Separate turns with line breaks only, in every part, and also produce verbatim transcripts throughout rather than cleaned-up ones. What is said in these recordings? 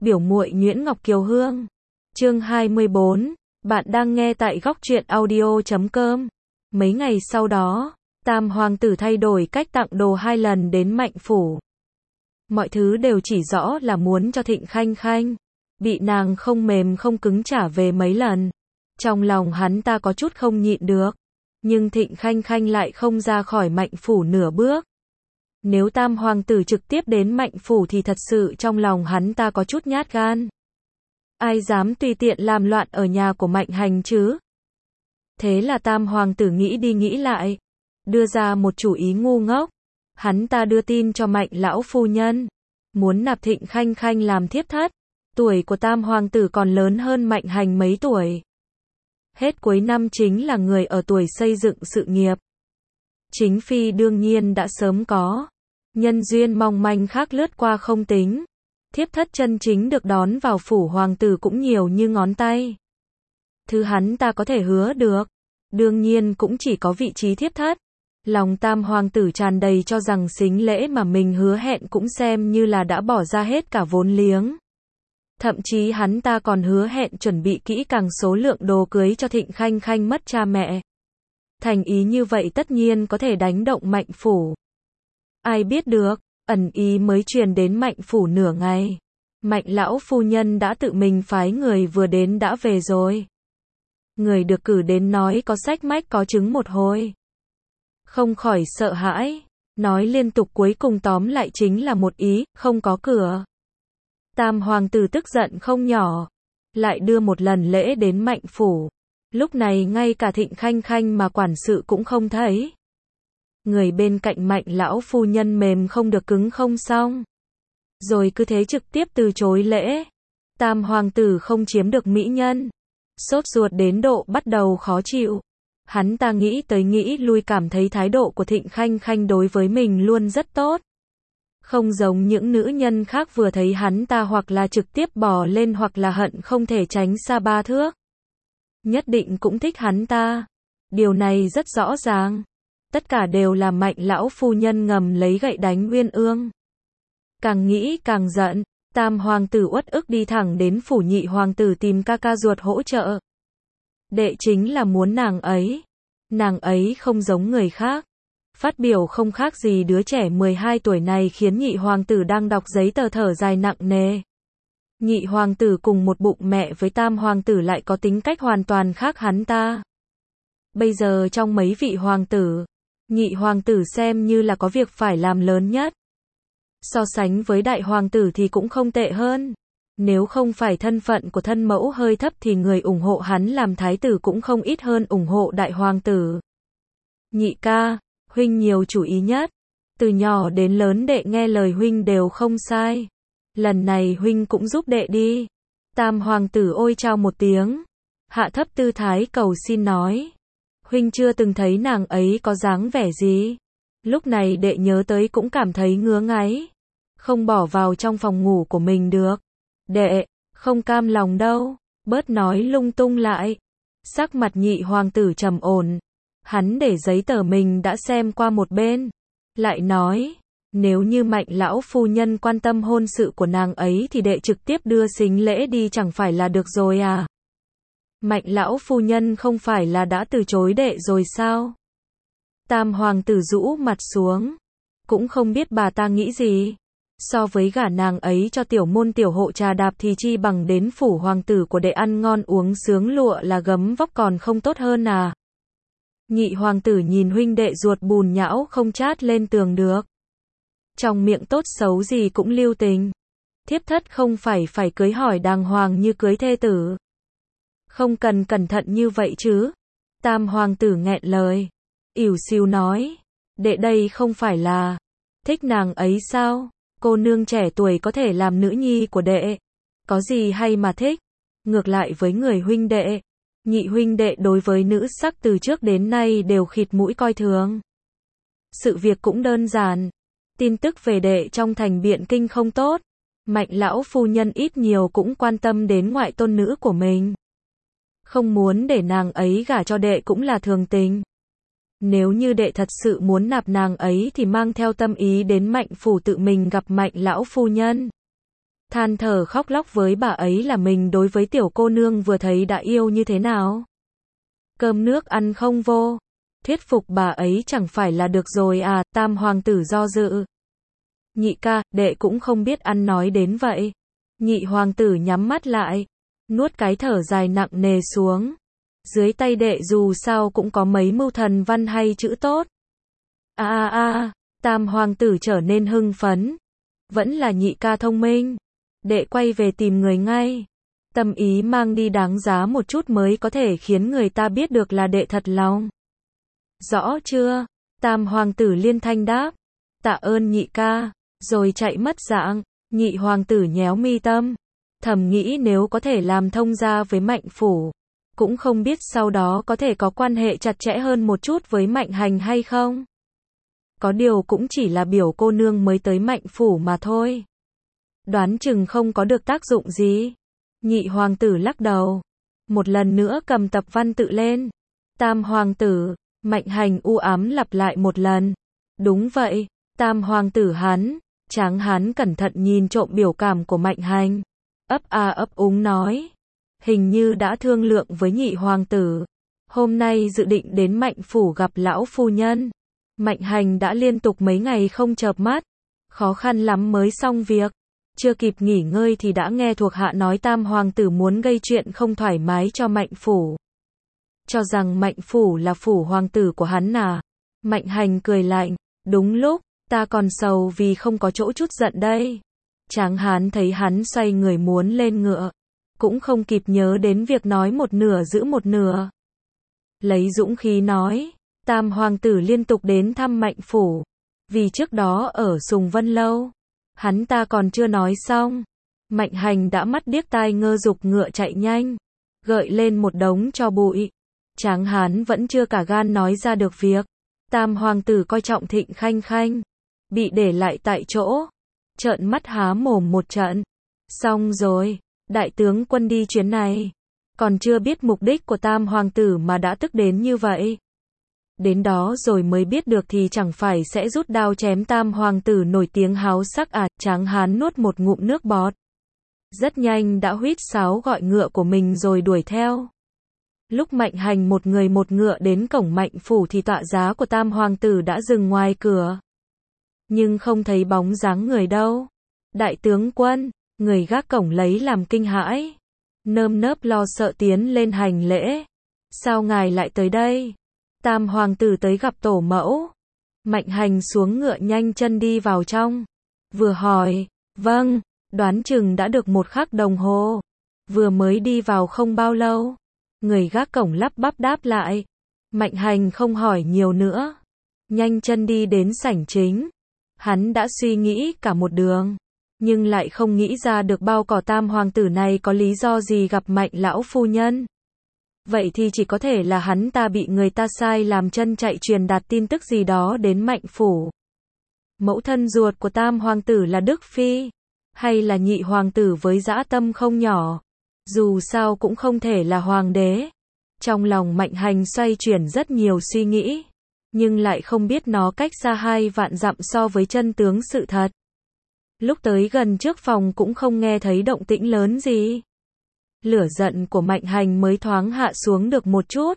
Biểu muội Nguyễn Ngọc Kiều Hương. Chương hai mươi bốn. Bạn đang nghe tại góc truyện audio chấm com. Mấy ngày sau đó, Tam hoàng tử thay đổi cách tặng đồ hai lần đến Mạnh phủ. Mọi thứ đều chỉ rõ là muốn cho Thịnh Khanh Khanh. Bị nàng không mềm không cứng trả về mấy lần. Trong lòng hắn ta có chút không nhịn được. Nhưng Thịnh Khanh Khanh lại không ra khỏi Mạnh phủ nửa bước. Nếu Tam hoàng tử trực tiếp đến Mạnh phủ thì thật sự trong lòng hắn ta có chút nhát gan. Ai dám tùy tiện làm loạn ở nhà của Mạnh Hành chứ? Thế là Tam hoàng tử nghĩ đi nghĩ lại, đưa ra một chủ ý ngu ngốc. Hắn ta đưa tin cho Mạnh lão phu nhân, muốn nạp Thịnh Khanh Khanh làm thiếp thất. Tuổi của Tam hoàng tử còn lớn hơn Mạnh Hành mấy tuổi. Hết cuối năm chính là người ở tuổi xây dựng sự nghiệp. Chính phi đương nhiên đã sớm có. Nhân duyên mong manh khác lướt qua không tính. Thiếp thất chân chính được đón vào phủ hoàng tử cũng nhiều như ngón tay. Thứ hắn ta có thể hứa được, đương nhiên cũng chỉ có vị trí thiếp thất. Lòng Tam hoàng tử tràn đầy cho rằng sính lễ mà mình hứa hẹn cũng xem như là đã bỏ ra hết cả vốn liếng. Thậm chí hắn ta còn hứa hẹn chuẩn bị kỹ càng số lượng đồ cưới cho Thịnh Khanh Khanh mất cha mẹ. Thành ý như vậy tất nhiên có thể đánh động Mạnh phủ. Ai biết được, ẩn ý mới truyền đến Mạnh phủ nửa ngày. Mạnh lão phu nhân đã tự mình phái người vừa đến đã về rồi. Người được cử đến nói có sách mách có chứng một hồi. Không khỏi sợ hãi, nói liên tục cuối cùng tóm lại chính là một ý, không có cửa. Tam hoàng tử tức giận không nhỏ, lại đưa một lần lễ đến Mạnh phủ. Lúc này ngay cả Thịnh Khanh Khanh mà quản sự cũng không thấy. Người bên cạnh Mạnh lão phu nhân mềm không được cứng không xong. Rồi cứ thế trực tiếp từ chối lễ. Tam hoàng tử không chiếm được mỹ nhân. Sốt ruột đến độ bắt đầu khó chịu. Hắn ta nghĩ tới nghĩ lui cảm thấy thái độ của Thịnh Khanh Khanh đối với mình luôn rất tốt. Không giống những nữ nhân khác vừa thấy hắn ta hoặc là trực tiếp bỏ lên hoặc là hận không thể tránh xa ba thước. Nhất định cũng thích hắn ta. Điều này rất rõ ràng. Tất cả đều là Mạnh lão phu nhân ngầm lấy gậy đánh Uyên Ương. Càng nghĩ càng giận, Tam hoàng tử uất ức đi thẳng đến phủ Nhị hoàng tử tìm ca ca ruột hỗ trợ. Đệ chính là muốn nàng ấy. Nàng ấy không giống người khác. Phát biểu không khác gì đứa trẻ mười hai tuổi này khiến Nhị hoàng tử đang đọc giấy tờ thở dài nặng nề. Nhị hoàng tử cùng một bụng mẹ với Tam hoàng tử lại có tính cách hoàn toàn khác hắn ta. Bây giờ trong mấy vị hoàng tử, Nhị hoàng tử xem như là có việc phải làm lớn nhất. So sánh với đại hoàng tử thì cũng không tệ hơn. Nếu không phải thân phận của thân mẫu hơi thấp thì người ủng hộ hắn làm thái tử cũng không ít hơn ủng hộ đại hoàng tử. Nhị ca, huynh nhiều chủ ý nhất. Từ nhỏ đến lớn đệ nghe lời huynh đều không sai. Lần này huynh cũng giúp đệ đi. Tam hoàng tử ôi chao một tiếng. Hạ thấp tư thái cầu xin nói. Huynh chưa từng thấy nàng ấy có dáng vẻ gì. Lúc này đệ nhớ tới cũng cảm thấy ngứa ngáy. Không bỏ vào trong phòng ngủ của mình được. Đệ, không cam lòng đâu. Bớt nói lung tung lại. Sắc mặt Nhị hoàng tử trầm ổn. Hắn để giấy tờ mình đã xem qua một bên. Lại nói, nếu như Mạnh lão phu nhân quan tâm hôn sự của nàng ấy thì đệ trực tiếp đưa sính lễ đi chẳng phải là được rồi à? Mạnh lão phu nhân không phải là đã từ chối đệ rồi sao? Tam hoàng tử rũ mặt xuống. Cũng không biết bà ta nghĩ gì. So với gả nàng ấy cho tiểu môn tiểu hộ trà đạp thì chi bằng đến phủ hoàng tử của đệ ăn ngon uống sướng lụa là gấm vóc còn không tốt hơn à? Nhị hoàng tử nhìn huynh đệ ruột bùn nhão không chát lên tường được. Trong miệng tốt xấu gì cũng lưu tình. Thiếp thất không phải phải cưới hỏi đàng hoàng như cưới thê tử. Không cần cẩn thận như vậy chứ. Tam hoàng tử nghẹn lời. Ỉu xìu nói. Đệ đây không phải là thích nàng ấy sao? Cô nương trẻ tuổi có thể làm nữ nhi của đệ. Có gì hay mà thích? Ngược lại với người huynh đệ. Nhị huynh đệ đối với nữ sắc từ trước đến nay đều khịt mũi coi thường. Sự việc cũng đơn giản. Tin tức về đệ trong thành Biện Kinh không tốt. Mạnh lão phu nhân ít nhiều cũng quan tâm đến ngoại tôn nữ của mình. Không muốn để nàng ấy gả cho đệ cũng là thường tình. Nếu như đệ thật sự muốn nạp nàng ấy thì mang theo tâm ý đến Mạnh phủ tự mình gặp Mạnh lão phu nhân. than thở khóc lóc với bà ấy là mình đối với tiểu cô nương vừa thấy đã yêu như thế nào. Cơm nước ăn không vô, thuyết phục bà ấy chẳng phải là được rồi à, tam hoàng tử do dự. Nhị ca, đệ cũng không biết ăn nói đến vậy. Nhị hoàng tử nhắm mắt lại, nuốt cái thở dài nặng nề xuống. Dưới tay đệ dù sao cũng có mấy mưu thần văn hay chữ tốt. A a a, tam hoàng tử trở nên hưng phấn. Vẫn là nhị ca thông minh. Đệ quay về tìm người ngay. Tâm ý mang đi đáng giá một chút mới có thể khiến người ta biết được là đệ thật lòng. Rõ chưa? Tam hoàng tử liên thanh đáp. Tạ ơn nhị ca, rồi chạy mất dạng. Nhị hoàng tử nhéo mi tâm, thầm nghĩ nếu có thể làm thông gia với Mạnh Phủ, cũng không biết sau đó có thể có quan hệ chặt chẽ hơn một chút với Mạnh Hành hay không. Có điều cũng chỉ là biểu cô nương mới tới Mạnh Phủ mà thôi. Đoán chừng không có được tác dụng gì. Nhị hoàng tử lắc đầu. Một lần nữa cầm tập văn tự lên. Tam hoàng tử, Mạnh Hành u ám lặp lại một lần. Đúng vậy, tam hoàng tử hắn. Tráng hán cẩn thận nhìn trộm biểu cảm của Mạnh Hành. Ấp a ấp úng nói. Hình như đã thương lượng với nhị hoàng tử. Hôm nay dự định đến Mạnh Phủ gặp lão phu nhân. Mạnh Hành đã liên tục mấy ngày không chợp mắt. Khó khăn lắm mới xong việc. Chưa kịp nghỉ ngơi thì đã nghe thuộc hạ nói tam hoàng tử muốn gây chuyện không thoải mái cho Mạnh Phủ. Cho rằng Mạnh Phủ là phủ hoàng tử của hắn à. Mạnh Hành cười lạnh. Đúng lúc. Ta còn sầu vì không có chỗ chút giận đây. Tráng hán thấy hắn xoay người muốn lên ngựa, cũng không kịp nhớ đến việc nói một nửa giữ một nửa. Lấy dũng khí nói, tam hoàng tử liên tục đến thăm Mạnh Phủ, vì trước đó ở Sùng Vân Lâu, hắn ta còn chưa nói xong. Mạnh Hành đã mắt điếc tai ngơ giục ngựa chạy nhanh, gợi lên một đống tro bụi. Tráng hán vẫn chưa cả gan nói ra được việc. Tam hoàng tử coi trọng Thịnh Khanh Khanh, bị để lại tại chỗ, trợn mắt há mồm một trận. Xong rồi, đại tướng quân đi chuyến này, còn chưa biết mục đích của tam hoàng tử mà đã tức đến như vậy. Đến đó rồi mới biết được thì chẳng phải sẽ rút đao chém tam hoàng tử nổi tiếng háo sắc à. Tráng hán nuốt một ngụm nước bọt. Rất nhanh đã huýt sáo gọi ngựa của mình rồi đuổi theo. Lúc Mạnh Hành một người một ngựa đến cổng Mạnh Phủ thì tọa giá của tam hoàng tử đã dừng ngoài cửa. Nhưng không thấy bóng dáng người đâu. Đại tướng quân, người gác cổng lấy làm kinh hãi. Nơm nớp lo sợ tiến lên hành lễ. Sao ngài lại tới đây? Tam hoàng tử tới gặp tổ mẫu. Mạnh Hành xuống ngựa nhanh chân đi vào trong. Vừa hỏi, vâng, đoán chừng đã được một khắc đồng hồ. Vừa mới đi vào không bao lâu. Người gác cổng lắp bắp đáp lại. Mạnh Hành không hỏi nhiều nữa. Nhanh chân đi đến sảnh chính. Hắn đã suy nghĩ cả một đường, nhưng lại không nghĩ ra được bao cỏ tam hoàng tử này có lý do gì gặp Mạnh lão phu nhân. Vậy thì chỉ có thể là hắn ta bị người ta sai làm chân chạy truyền đạt tin tức gì đó đến Mạnh Phủ. Mẫu thân ruột của tam hoàng tử là Đức Phi, hay là nhị hoàng tử với dã tâm không nhỏ. Dù sao cũng không thể là hoàng đế. Trong lòng Mạnh Hành xoay chuyển rất nhiều suy nghĩ, nhưng lại không biết nó cách xa hai vạn dặm so với chân tướng sự thật. Lúc tới gần trước phòng cũng không nghe thấy động tĩnh lớn gì. Lửa giận của Mạnh Hành mới thoáng hạ xuống được một chút.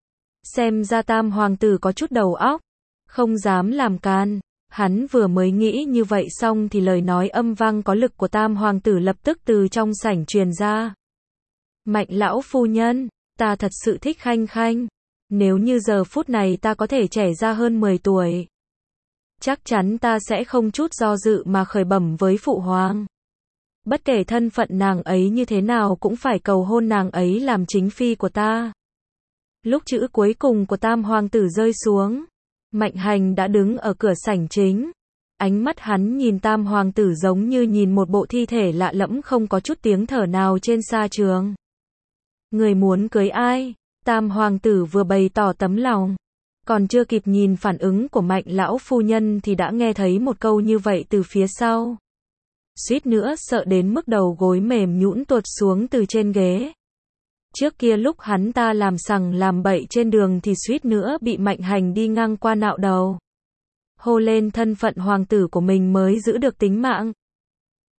Xem ra tam hoàng tử có chút đầu óc, không dám làm can. Hắn vừa mới nghĩ như vậy xong thì lời nói âm vang có lực của tam hoàng tử lập tức từ trong sảnh truyền ra. Mạnh lão phu nhân, ta thật sự thích Khanh Khanh. Nếu như giờ phút này ta có thể trẻ ra hơn mười tuổi, chắc chắn ta sẽ không chút do dự mà khởi bẩm với phụ hoàng. Bất kể thân phận nàng ấy như thế nào cũng phải cầu hôn nàng ấy làm chính phi của ta. Lúc chữ cuối cùng của tam hoàng tử rơi xuống, Mạnh Hành đã đứng ở cửa sảnh chính. Ánh mắt hắn nhìn tam hoàng tử giống như nhìn một bộ thi thể lạ lẫm không có chút tiếng thở nào trên sa trường. Người muốn cưới ai? Tam hoàng tử vừa bày tỏ tấm lòng, còn chưa kịp nhìn phản ứng của Mạnh lão phu nhân thì đã nghe thấy một câu như vậy từ phía sau. Suýt nữa sợ đến mức đầu gối mềm nhũn tuột xuống từ trên ghế. Trước kia lúc hắn ta làm sằng làm bậy trên đường thì suýt nữa bị Mạnh Hành đi ngang qua nạo đầu. Hô lên thân phận hoàng tử của mình mới giữ được tính mạng.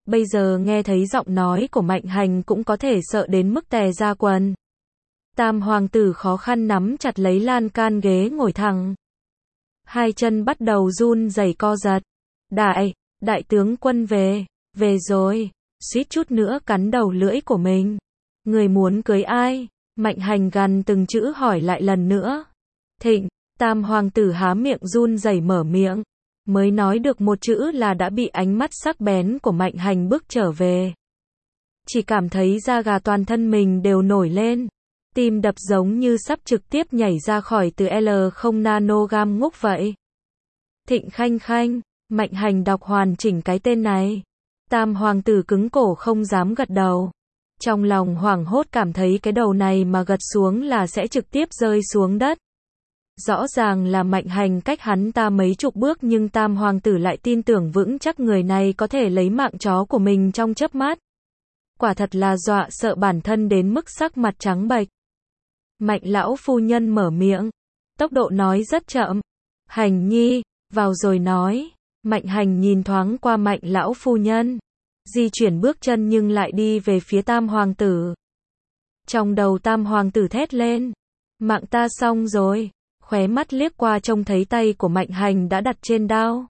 bây giờ nghe thấy giọng nói của Mạnh Hành cũng có thể sợ đến mức tè ra quần. Tam hoàng tử khó khăn nắm chặt lấy lan can ghế ngồi thẳng. Hai chân bắt đầu run rẩy co giật. Đại, đại tướng quân về, về rồi, suýt chút nữa cắn đầu lưỡi của mình. Người muốn cưới ai? Mạnh Hành gằn từng chữ hỏi lại lần nữa. Thịnh, tam hoàng tử há miệng run rẩy mở miệng. Mới nói được một chữ là đã bị ánh mắt sắc bén của Mạnh Hành bước trở về. Chỉ cảm thấy da gà toàn thân mình đều nổi lên. Tim đập giống như sắp trực tiếp nhảy ra khỏi từ L không nanogam ngúc vậy. Thịnh Khanh Khanh, Mạnh Hành đọc hoàn chỉnh cái tên này. Tam hoàng tử cứng cổ không dám gật đầu. Trong lòng hoảng hốt cảm thấy cái đầu này mà gật xuống là sẽ trực tiếp rơi xuống đất. Rõ ràng là Mạnh Hành cách hắn ta mấy chục bước nhưng tam hoàng tử lại tin tưởng vững chắc người này có thể lấy mạng chó của mình trong chớp mắt. Quả thật là dọa sợ bản thân đến mức sắc mặt trắng bệch. Mạnh lão phu nhân mở miệng. Tốc độ nói rất chậm. Hành nhi, vào rồi nói. Mạnh Hành nhìn thoáng qua Mạnh lão phu nhân. Di chuyển bước chân nhưng lại đi về phía tam hoàng tử. Trong đầu tam hoàng tử thét lên. Mạng ta xong rồi. Khóe mắt liếc qua trông thấy tay của Mạnh Hành đã đặt trên đao.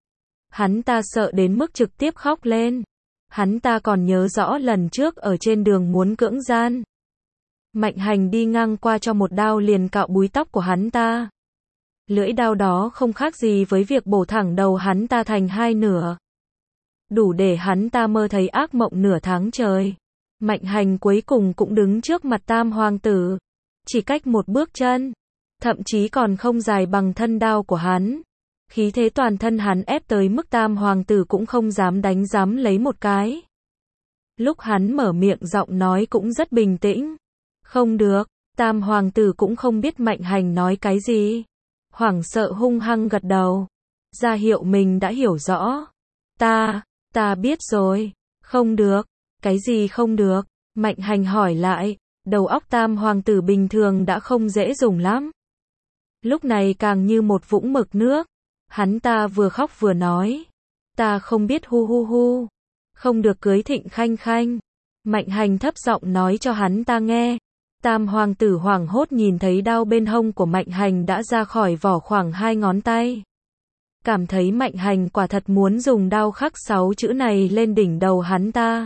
Hắn ta sợ đến mức trực tiếp khóc lên. Hắn ta còn nhớ rõ lần trước ở trên đường muốn cưỡng gian. Mạnh Hành đi ngang qua cho một đao liền cạo búi tóc của hắn ta. Lưỡi đao đó không khác gì với việc bổ thẳng đầu hắn ta thành hai nửa. Đủ để hắn ta mơ thấy ác mộng nửa tháng trời. Mạnh Hành cuối cùng cũng đứng trước mặt tam hoàng tử. Chỉ cách một bước chân. Thậm chí còn không dài bằng thân đao của hắn. Khí thế toàn thân hắn ép tới mức tam hoàng tử cũng không dám đánh giám lấy một cái. Lúc hắn mở miệng giọng nói cũng rất bình tĩnh. Không được, tam hoàng tử cũng không biết Mạnh Hành nói cái gì. Hoảng sợ hung hăng gật đầu. Ra hiệu mình đã hiểu rõ. Ta, ta biết rồi. Không được. Cái gì không được? Mạnh Hành hỏi lại. Đầu óc tam hoàng tử bình thường đã không dễ dùng lắm. Lúc này càng như một vũng mực nước. Hắn ta vừa khóc vừa nói. Ta không biết hu hu hu. Không được cưới Thịnh Khanh Khanh. Mạnh Hành thấp giọng nói cho hắn ta nghe. Tam hoàng tử hoảng hốt nhìn thấy đao bên hông của Mạnh Hành đã ra khỏi vỏ khoảng hai ngón tay. Cảm thấy Mạnh Hành quả thật muốn dùng đao khắc sáu chữ này lên đỉnh đầu hắn ta.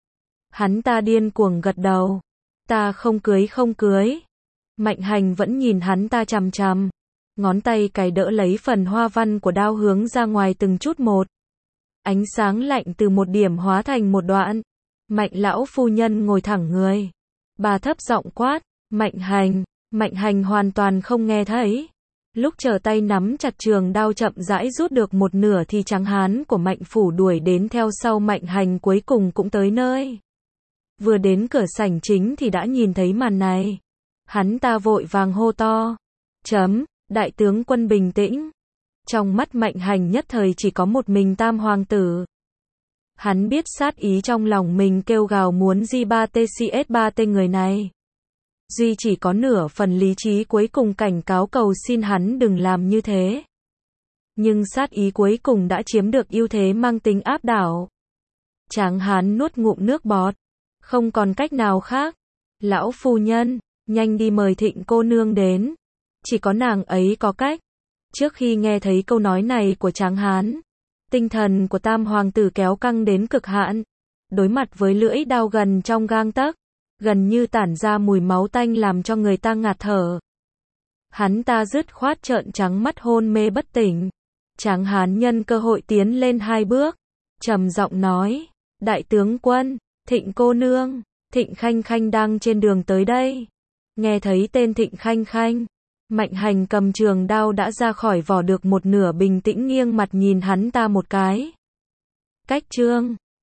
Hắn ta điên cuồng gật đầu. Ta không cưới không cưới. Mạnh Hành vẫn nhìn hắn ta chằm chằm. Ngón tay cài đỡ lấy phần hoa văn của đao hướng ra ngoài từng chút một. Ánh sáng lạnh từ một điểm hóa thành một đoạn. Mạnh lão phu nhân ngồi thẳng người. Bà thấp giọng quát. Mạnh Hành. Mạnh Hành hoàn toàn không nghe thấy. Lúc trở tay nắm chặt trường đao chậm rãi rút được một nửa thì tráng hán của Mạnh phủ đuổi đến theo sau Mạnh Hành cuối cùng cũng tới nơi. Vừa đến cửa sảnh chính thì đã nhìn thấy màn này. Hắn ta vội vàng hô to. Chấm, đại tướng quân bình tĩnh. Trong mắt Mạnh Hành nhất thời chỉ có một mình tam hoàng tử. Hắn biết sát ý trong lòng mình kêu gào muốn G ba T C S ba T người này. Duy chỉ có nửa phần lý trí cuối cùng cảnh cáo cầu xin hắn đừng làm như thế. Nhưng sát ý cuối cùng đã chiếm được ưu thế mang tính áp đảo. Tráng hán nuốt ngụm nước bọt. Không còn cách nào khác. Lão phu nhân, nhanh đi mời Thịnh cô nương đến. Chỉ có nàng ấy có cách. Trước khi nghe thấy câu nói này của tráng hán, tinh thần của tam hoàng tử kéo căng đến cực hạn. Đối mặt với lưỡi đao gần trong gang tấc, gần như tản ra mùi máu tanh làm cho người ta ngạt thở. Hắn ta dứt khoát trợn trắng mắt hôn mê bất tỉnh. Tráng hán nhân cơ hội tiến lên hai bước, trầm giọng nói, đại tướng quân, Thịnh cô nương, Thịnh Khanh Khanh đang trên đường tới đây. Nghe thấy tên Thịnh Khanh Khanh, Mạnh Hành cầm trường đao đã ra khỏi vỏ được một nửa bình tĩnh nghiêng mặt nhìn hắn ta một cái. Cách chương